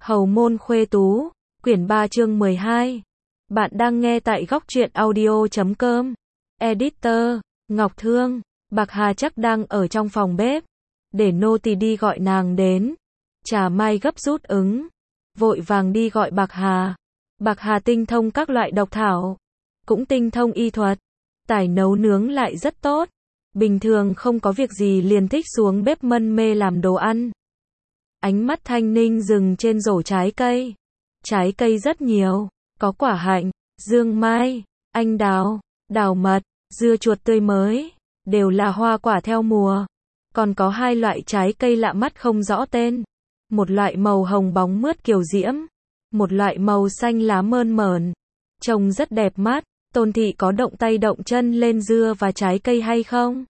Hầu môn khuê tú, quyển 3 chương 12. Bạn đang nghe tại góc truyện audio.com. Editor, Ngọc Thương, Bạc Hà chắc đang ở trong phòng bếp. Để nô tỳ đi gọi nàng đến. Trà Mai gấp rút ứng. Vội vàng đi gọi Bạc Hà. Bạc Hà tinh thông các loại độc thảo. Cũng tinh thông y thuật. Tài nấu nướng lại rất tốt. Bình thường không có việc gì liền thích xuống bếp mân mê làm đồ ăn. Ánh mắt Thanh Ninh dừng trên rổ trái cây. Trái cây rất nhiều, có quả hạnh, dương mai, anh đào, đào mật, dưa chuột tươi mới, đều là hoa quả theo mùa. Còn có hai loại trái cây lạ mắt không rõ tên. Một loại màu hồng bóng mướt kiều diễm, một loại màu xanh lá mơn mởn. Trông rất đẹp mắt. Tôn thị có động tay động chân lên dưa và trái cây hay không?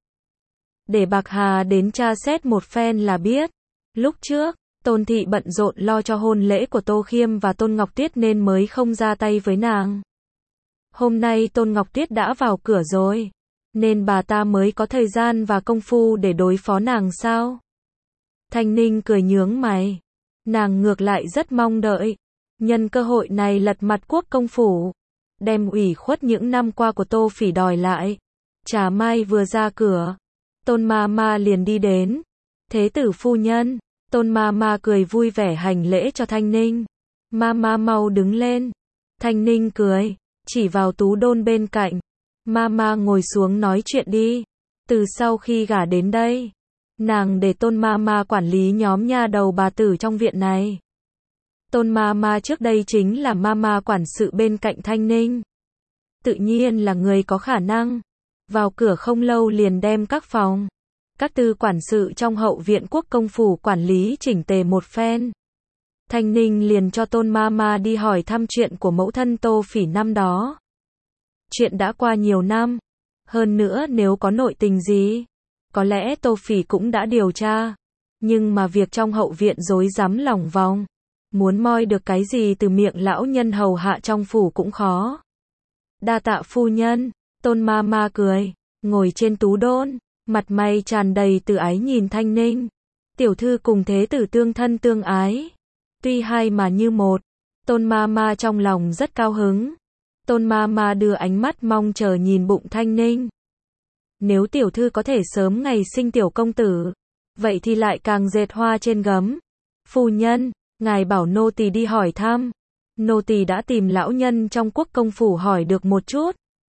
Để Bạc Hà đến tra xét một phen là biết. Lúc trước, Tôn thị bận rộn lo cho hôn lễ của Tô Khiêm và Tôn Ngọc Tuyết nên mới không ra tay với nàng. Hôm nay Tôn Ngọc Tuyết đã vào cửa rồi, nên bà ta mới có thời gian và công phu để đối phó nàng sao? Thanh Ninh cười nhướng mày. Nàng ngược lại rất mong đợi. Nhân cơ hội này lật mặt Quốc công phủ. Đem ủy khuất những năm qua của Tô Phỉ đòi lại. Trà Mai vừa ra cửa. Tôn ma ma liền đi đến. Thế tử phu nhân. Tôn ma ma cười vui vẻ hành lễ cho Thanh Ninh. Ma ma mau đứng lên. Thanh Ninh cười, chỉ vào tú đôn bên cạnh. Ma ma ngồi xuống nói chuyện đi. Từ sau khi gả đến đây, nàng để Tôn ma ma quản lý nhóm nha đầu bà tử trong viện này. Tôn ma ma trước đây chính là ma ma quản sự bên cạnh Thanh Ninh. Tự nhiên là người có khả năng. Vào cửa không lâu liền đem các phòng, các tư quản sự trong hậu viện Quốc công phủ quản lý chỉnh tề một phen. Thanh Ninh liền cho Tôn ma ma đi hỏi thăm chuyện của mẫu thân Tô Phỉ năm đó. Chuyện đã qua nhiều năm. Hơn nữa nếu có nội tình gì, có lẽ Tô Phỉ cũng đã điều tra. Nhưng mà việc trong hậu viện rối rắm lòng vòng. Muốn moi được cái gì từ miệng lão nhân hầu hạ trong phủ cũng khó. Đa tạ phu nhân. Tôn ma ma cười, ngồi trên tú đôn, mặt mày tràn đầy từ ái nhìn Thanh Ninh. Tiểu thư cùng thế tử tương thân tương ái. Tuy hai mà như một. Tôn ma ma trong lòng rất cao hứng. Tôn ma ma đưa ánh mắt mong chờ nhìn bụng Thanh Ninh. Nếu tiểu thư có thể sớm ngày sinh tiểu công tử, vậy thì lại càng dệt hoa trên gấm. Phu nhân, ngài bảo nô tỳ đi hỏi thăm. Nô tỳ đã tìm lão nhân trong Quốc công phủ hỏi được một chút.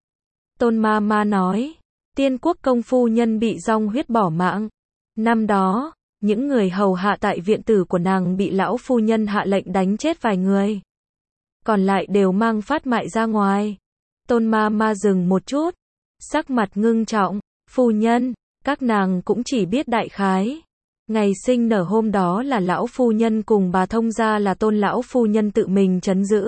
Tôn ma ma nói, Tiên Quốc công phu nhân bị dong huyết bỏ mạng. Năm đó, những người hầu hạ tại viện tử của nàng bị lão phu nhân hạ lệnh đánh chết vài người. Còn lại đều mang phát mại ra ngoài. Tôn ma ma dừng một chút, sắc mặt ngưng trọng. Phu nhân, các nàng cũng chỉ biết đại khái. Ngày sinh nở hôm đó là lão phu nhân cùng bà thông gia là Tôn lão phu nhân tự mình trấn giữ.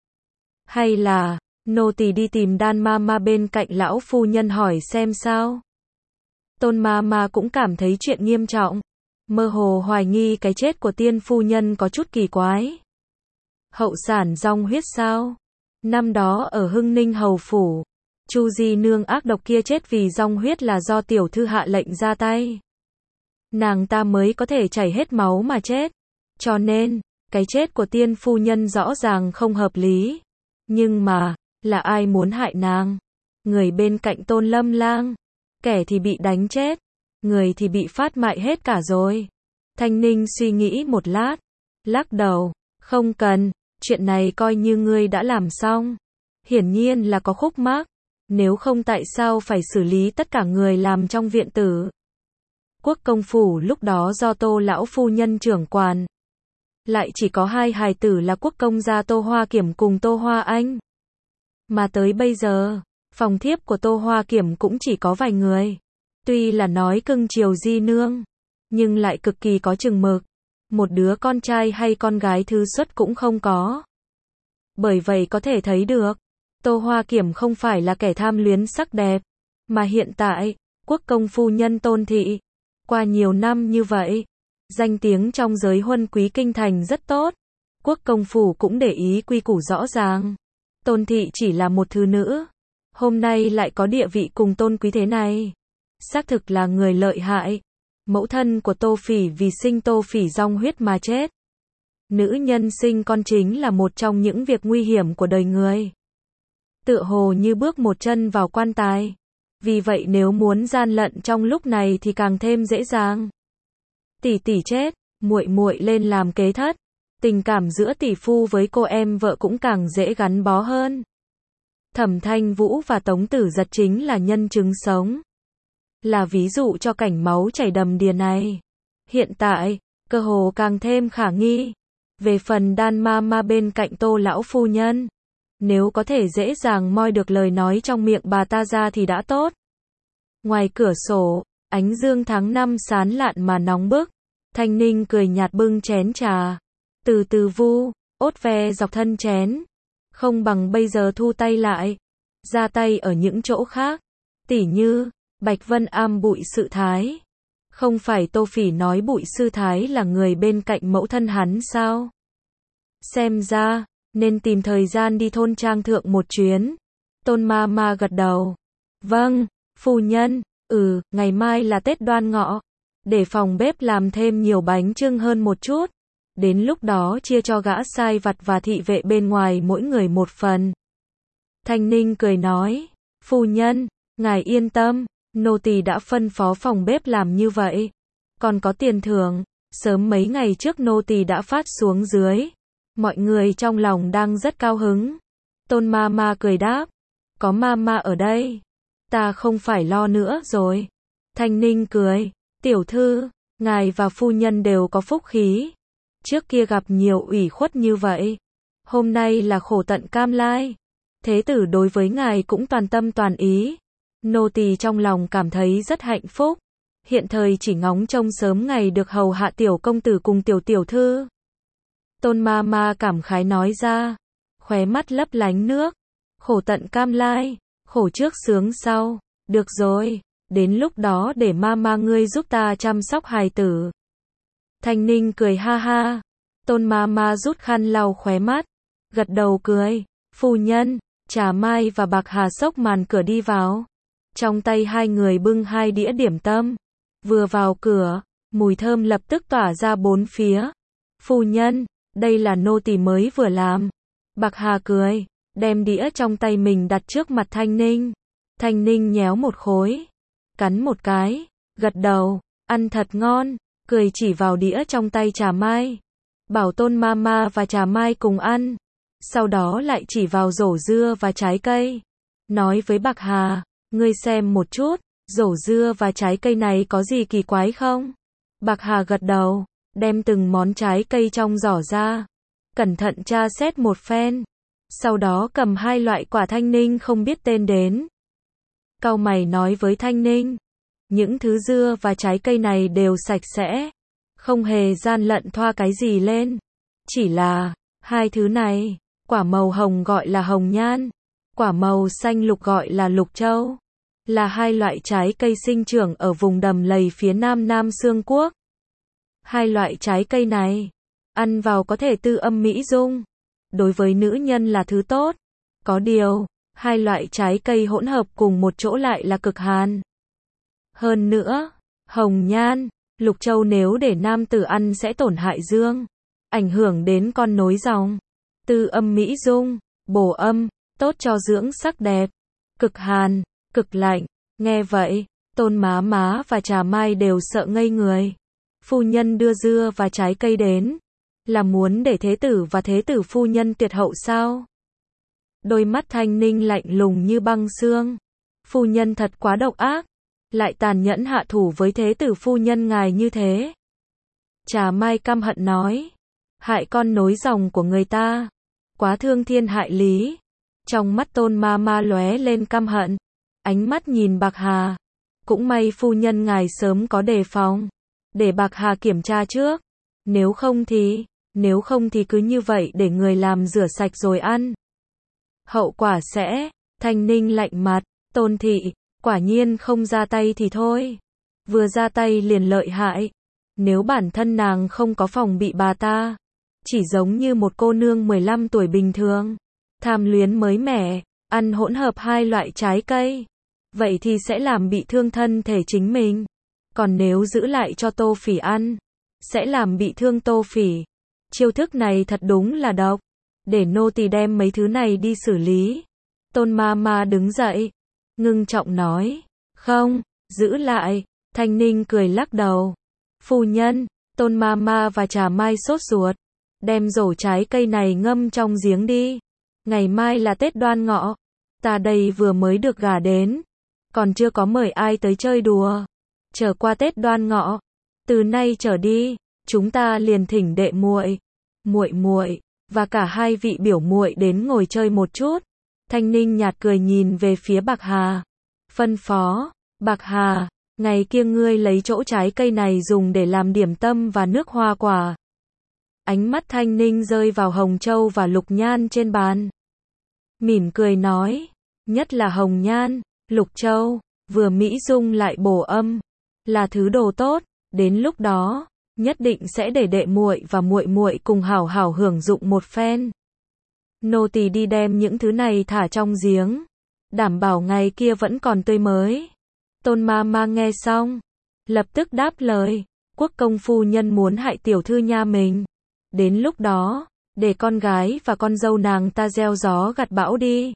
Hay là nô tỳ đi tìm Đan ma ma bên cạnh lão phu nhân hỏi xem sao? Tôn ma ma cũng cảm thấy chuyện nghiêm trọng. Mơ hồ hoài nghi cái chết của tiên phu nhân có chút kỳ quái. Hậu sản dong huyết sao? Năm đó ở Hưng Ninh hầu phủ, Chu Di nương ác độc kia chết vì dong huyết là do tiểu thư hạ lệnh ra tay. Nàng ta mới có thể chảy hết máu mà chết. Cho nên, cái chết của tiên phu nhân rõ ràng không hợp lý. Nhưng mà, là ai muốn hại nàng? Người bên cạnh Tôn Lâm Lang. Kẻ thì bị đánh chết, người thì bị phát mại hết cả rồi. Thanh Ninh suy nghĩ một lát, lắc đầu, không cần, chuyện này coi như ngươi đã làm xong. Hiển nhiên là có khúc mắc, nếu không tại sao phải xử lý tất cả người làm trong viện tử. Quốc công phủ lúc đó do Tô lão phu nhân trưởng quản. Lại chỉ có hai hài tử là quốc công gia Tô Hoa Kiểm cùng Tô Hoa Anh. Mà tới bây giờ, phòng thiếp của Tô Hoa Kiểm cũng chỉ có vài người. Tuy là nói cưng chiều Di nương, nhưng lại cực kỳ có chừng mực. Một đứa con trai hay con gái thứ xuất cũng không có. Bởi vậy có thể thấy được, Tô Hoa Kiểm không phải là kẻ tham luyến sắc đẹp. Mà hiện tại, quốc công phu nhân Tôn thị, qua nhiều năm như vậy, danh tiếng trong giới huân quý kinh thành rất tốt. Quốc công phủ cũng để ý quy củ rõ ràng. Tôn thị chỉ là một thứ nữ, hôm nay lại có địa vị cùng tôn quý thế này. Xác thực là người lợi hại. Mẫu thân của Tô Phỉ vì sinh Tô Phỉ dong huyết mà chết. nữ nhân sinh con chính là một trong những việc nguy hiểm của đời người. Tựa hồ như bước một chân vào quan tài. Vì vậy nếu muốn gian lận trong lúc này thì càng thêm dễ dàng. Tỷ tỷ chết, muội muội lên làm kế thất. Tình cảm giữa tỷ phu với cô em vợ cũng càng dễ gắn bó hơn. Thẩm Thanh Vũ và Tống Tử Giật chính là nhân chứng sống. Là ví dụ cho cảnh máu chảy đầm đìa này. Hiện tại, cơ hồ càng thêm khả nghi. Về phần Đan Ma bên cạnh Tô lão phu nhân, nếu có thể dễ dàng moi được lời nói trong miệng bà ta ra thì đã tốt. Ngoài cửa sổ, ánh dương tháng 5 sán lạn mà nóng bức. Thanh Ninh cười nhạt bưng chén trà, từ từ vu ốt ve dọc thân chén. Không bằng bây giờ thu tay lại, ra tay ở những chỗ khác. Tỉ như Bạch Vân Am Bụi Sự Thái. Không phải Tô Phỉ nói Bụi Sư Thái là người bên cạnh mẫu thân hắn sao? Xem ra nên tìm thời gian đi thôn trang thượng một chuyến. Tôn Ma gật đầu. Vâng, phu nhân. Ngày mai là Tết Đoan Ngọ, để phòng bếp làm thêm nhiều bánh chưng hơn một chút. Đến lúc đó chia cho gã sai vặt và thị vệ bên ngoài mỗi người một phần. Thanh Ninh cười nói, phu nhân, ngài yên tâm, nô tỳ đã phân phó phòng bếp làm như vậy. Còn có tiền thưởng, sớm mấy ngày trước nô tỳ đã phát xuống dưới. Mọi người trong lòng đang rất cao hứng. Tôn Ma cười đáp, có Ma ở đây, ta không phải lo nữa rồi. Thanh Ninh cười, tiểu thư, ngài và phu nhân đều có phúc khí. Trước kia gặp nhiều ủy khuất như vậy, hôm nay là khổ tận cam lai. Thế tử đối với ngài cũng toàn tâm toàn ý. Nô tỳ trong lòng cảm thấy rất hạnh phúc. Hiện thời chỉ ngóng trông sớm ngày được hầu hạ tiểu công tử cùng tiểu thư. Tôn Ma cảm khái nói ra, khóe mắt lấp lánh nước. Khổ tận cam lai, khổ trước sướng sau. Được rồi, đến lúc đó để Ma ngươi giúp ta chăm sóc hài tử. Thanh Ninh cười ha ha. Tôn Ma rút khăn lau khóe mắt, gật đầu cười. Phu nhân, Trà Mai và Bạc Hà xốc màn cửa đi vào. Trong tay hai người bưng 2 đĩa điểm tâm. Vừa vào cửa, mùi thơm lập tức tỏa ra bốn phía. Phu nhân, đây là nô tỳ mới vừa làm. Bạc Hà cười, đem đĩa trong tay mình đặt trước mặt Thanh Ninh. Thanh Ninh nhéo một khối, cắn một cái, gật đầu, ăn thật ngon, cười chỉ vào đĩa trong tay Trà Mai. Bảo Tôn Ma và Trà Mai cùng ăn. Sau đó lại chỉ vào rổ dưa và trái cây. Nói với Bạc Hà, ngươi xem một chút, rổ dưa và trái cây này có gì kỳ quái không? Bạc Hà gật đầu, đem từng món trái cây trong giỏ ra. Cẩn thận tra xét một phen. Sau đó cầm 2 loại quả Thanh Ninh không biết tên đến. Cau mày nói với Thanh Ninh, những thứ dưa và trái cây này đều sạch sẽ. Không hề gian lận thoa cái gì lên. Chỉ là, 2 thứ này, quả màu hồng gọi là hồng nhan, quả màu xanh lục gọi là lục châu. Là 2 loại trái cây sinh trưởng ở vùng đầm lầy phía nam Nam Xương Quốc. 2 loại trái cây này, ăn vào có thể tư âm mỹ dung. Đối với nữ nhân là thứ tốt. Có điều, 2 loại trái cây hỗn hợp cùng một chỗ lại là cực hàn. Hơn nữa, hồng nhan, lục châu nếu để nam tử ăn sẽ tổn hại dương, ảnh hưởng đến con nối dòng. Tư âm mỹ dung, bổ âm, tốt cho dưỡng sắc đẹp. Cực hàn, cực lạnh. Nghe vậy, Tôn Má và Trà Mai đều sợ ngây người. Phu nhân đưa dưa và trái cây đến, là muốn để thế tử và thế tử phu nhân tuyệt hậu sao? Đôi mắt Thanh Ninh lạnh lùng như băng xương. Phu nhân thật quá độc ác, lại tàn nhẫn hạ thủ với thế tử phu nhân ngài như thế. Trà Mai căm hận nói, hại con nối dòng của người ta, quá thương thiên hại lý. Trong mắt Tôn Ma lóe lên căm hận, ánh mắt nhìn Bạc Hà. Cũng may phu nhân ngài sớm có đề phòng, để Bạc Hà kiểm tra trước. Nếu không thì cứ như vậy để người làm rửa sạch rồi ăn. Hậu quả sẽ, Thanh Ninh lạnh mặt, Tôn thị, quả nhiên không ra tay thì thôi. Vừa ra tay liền lợi hại. Nếu bản thân nàng không có phòng bị bà ta, chỉ giống như một cô nương 15 tuổi bình thường, tham luyến mới mẻ, ăn hỗn hợp 2 loại trái cây, vậy thì sẽ làm bị thương thân thể chính mình. Còn nếu giữ lại cho Tô Phỉ ăn, sẽ làm bị thương Tô Phỉ. Chiêu thức này thật đúng là độc. Để nô tỳ đem mấy thứ này đi xử lý. Tôn ma ma đứng dậy, ngưng trọng nói. Không, giữ lại. Thanh Ninh cười lắc đầu. Phu nhân, Tôn ma ma và Trà Mai sốt ruột. Đem rổ trái cây này ngâm trong giếng đi. Ngày mai là Tết Đoan Ngọ. Ta đây vừa mới được gả đến. Còn chưa có mời ai tới chơi đùa. Trở qua Tết Đoan Ngọ. Từ nay trở đi, chúng ta liền thỉnh đệ muội, muội và cả hai vị biểu muội đến ngồi chơi một chút. Thanh Ninh nhạt cười nhìn về phía Bạc Hà. Phân phó, Bạc Hà, ngày kia ngươi lấy chỗ trái cây này dùng để làm điểm tâm và nước hoa quả. Ánh mắt Thanh Ninh rơi vào hồng châu và lục nhan trên bàn. Mỉm cười nói, nhất là hồng nhan, lục châu, vừa mỹ dung lại bổ âm, là thứ đồ tốt, đến lúc đó, nhất định sẽ để đệ muội và muội muội cùng hảo hảo hưởng dụng một phen. Nô tỳ đi đem những thứ này thả trong giếng, đảm bảo ngày kia vẫn còn tươi mới. Tôn ma ma nghe xong, lập tức đáp lời, quốc công phu nhân muốn hại tiểu thư nha mình. Đến lúc đó, để con gái và con dâu nàng ta gieo gió gặt bão đi.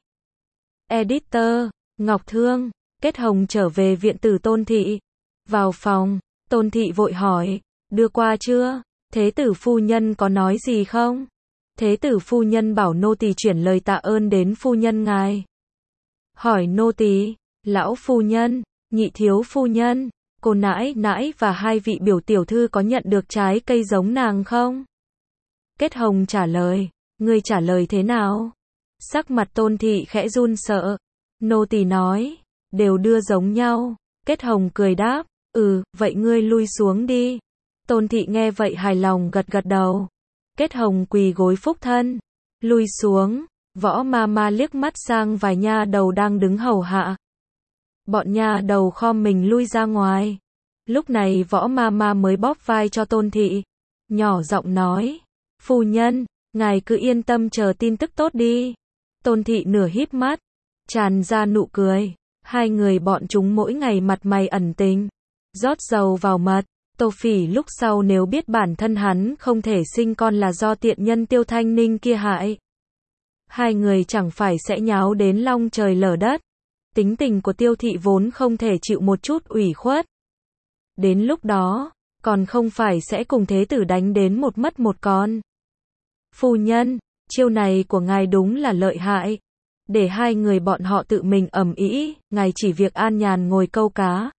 Editor, Ngọc Thương, Kết Hồng trở về viện tử Tôn thị. Vào phòng, Tôn thị vội hỏi, đưa qua chưa? Thế tử phu nhân có nói gì không? Thế tử phu nhân bảo nô tỳ chuyển lời tạ ơn đến phu nhân ngài. Hỏi nô tỳ, lão phu nhân, nhị thiếu phu nhân, cô nãi nãi và hai vị biểu tiểu thư có nhận được trái cây giống nàng không? Kết Hồng trả lời, ngươi trả lời thế nào? Sắc mặt Tôn thị khẽ run sợ. Nô tỳ nói, đều đưa giống nhau. Kết Hồng cười đáp, vậy ngươi lui xuống đi. Tôn thị nghe vậy hài lòng gật gật đầu. Kết Hồng quỳ gối phúc thân, lui xuống. Võ ma ma liếc mắt sang vài nha đầu đang đứng hầu hạ. Bọn nha đầu khom mình lui ra ngoài. Lúc này Võ ma ma mới bóp vai cho Tôn thị, nhỏ giọng nói, phu nhân, ngài cứ yên tâm chờ tin tức tốt đi. Tôn thị nửa híp mắt, tràn ra nụ cười. Hai người bọn chúng mỗi ngày mặt mày ẩn tình, rót dầu vào mật. Tô Phỉ lúc sau nếu biết bản thân hắn không thể sinh con là do tiện nhân Tiêu Thanh Ninh kia hại, hai người chẳng phải sẽ nháo đến long trời lở đất. Tính tình của Tiêu thị vốn không thể chịu một chút ủy khuất. Đến lúc đó, còn không phải sẽ cùng thế tử đánh đến một mất một con. Phu nhân, chiêu này của ngài đúng là lợi hại. Để hai người bọn họ tự mình ầm ĩ, ngài chỉ việc an nhàn ngồi câu cá.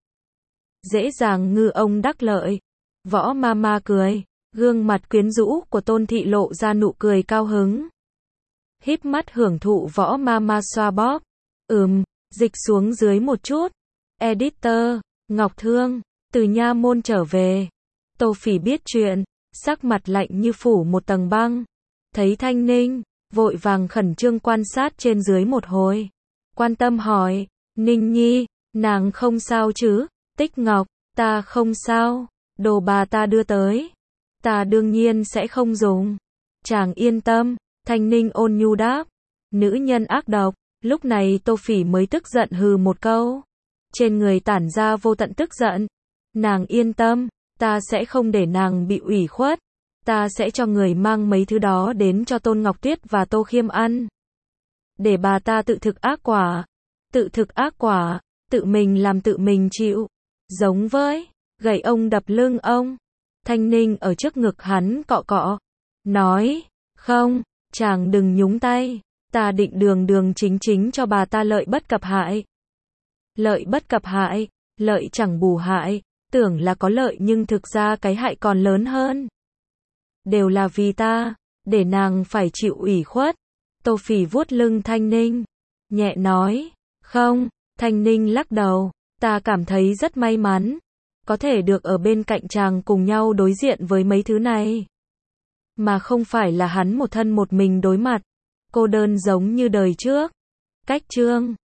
Dễ dàng ngư ông đắc lợi. Võ ma ma cười, gương mặt quyến rũ của Tôn thị lộ ra nụ cười cao hứng. Híp mắt hưởng thụ Võ ma ma xoa bóp. Dịch xuống dưới một chút. Editor, Ngọc Thương, từ nha môn trở về. Tô Phỉ biết chuyện, sắc mặt lạnh như phủ một tầng băng. Thấy Thanh Ninh, vội vàng khẩn trương quan sát trên dưới một hồi. Quan tâm hỏi, Ninh nhi, nàng không sao chứ? Tích Ngọc, ta không sao, đồ bà ta đưa tới. Ta đương nhiên sẽ không dùng. Chàng yên tâm, Thanh Ninh ôn nhu đáp. Nữ nhân ác độc, lúc này Tô Phỉ mới tức giận hừ một câu. Trên người tản ra vô tận tức giận. Nàng yên tâm, ta sẽ không để nàng bị ủy khuất. Ta sẽ cho người mang mấy thứ đó đến cho Tôn Ngọc Tuyết và Tô Khiêm ăn. Để bà ta tự thực ác quả. Tự thực ác quả, tự mình làm tự mình chịu. Giống với, gậy ông đập lưng ông. Thanh Ninh ở trước ngực hắn cọ cọ. Nói, không, chàng đừng nhúng tay. Ta định đường đường chính chính cho bà ta lợi bất cập hại. Lợi bất cập hại, lợi chẳng bù hại. Tưởng là có lợi nhưng thực ra cái hại còn lớn hơn. Đều là vì ta, để nàng phải chịu ủy khuất. Tô Phỉ vuốt lưng Thanh Ninh, nhẹ nói, không. Thanh Ninh lắc đầu, ta cảm thấy rất may mắn, có thể được ở bên cạnh chàng cùng nhau đối diện với mấy thứ này. Mà không phải là hắn một thân một mình đối mặt, cô đơn giống như đời trước. Cách chương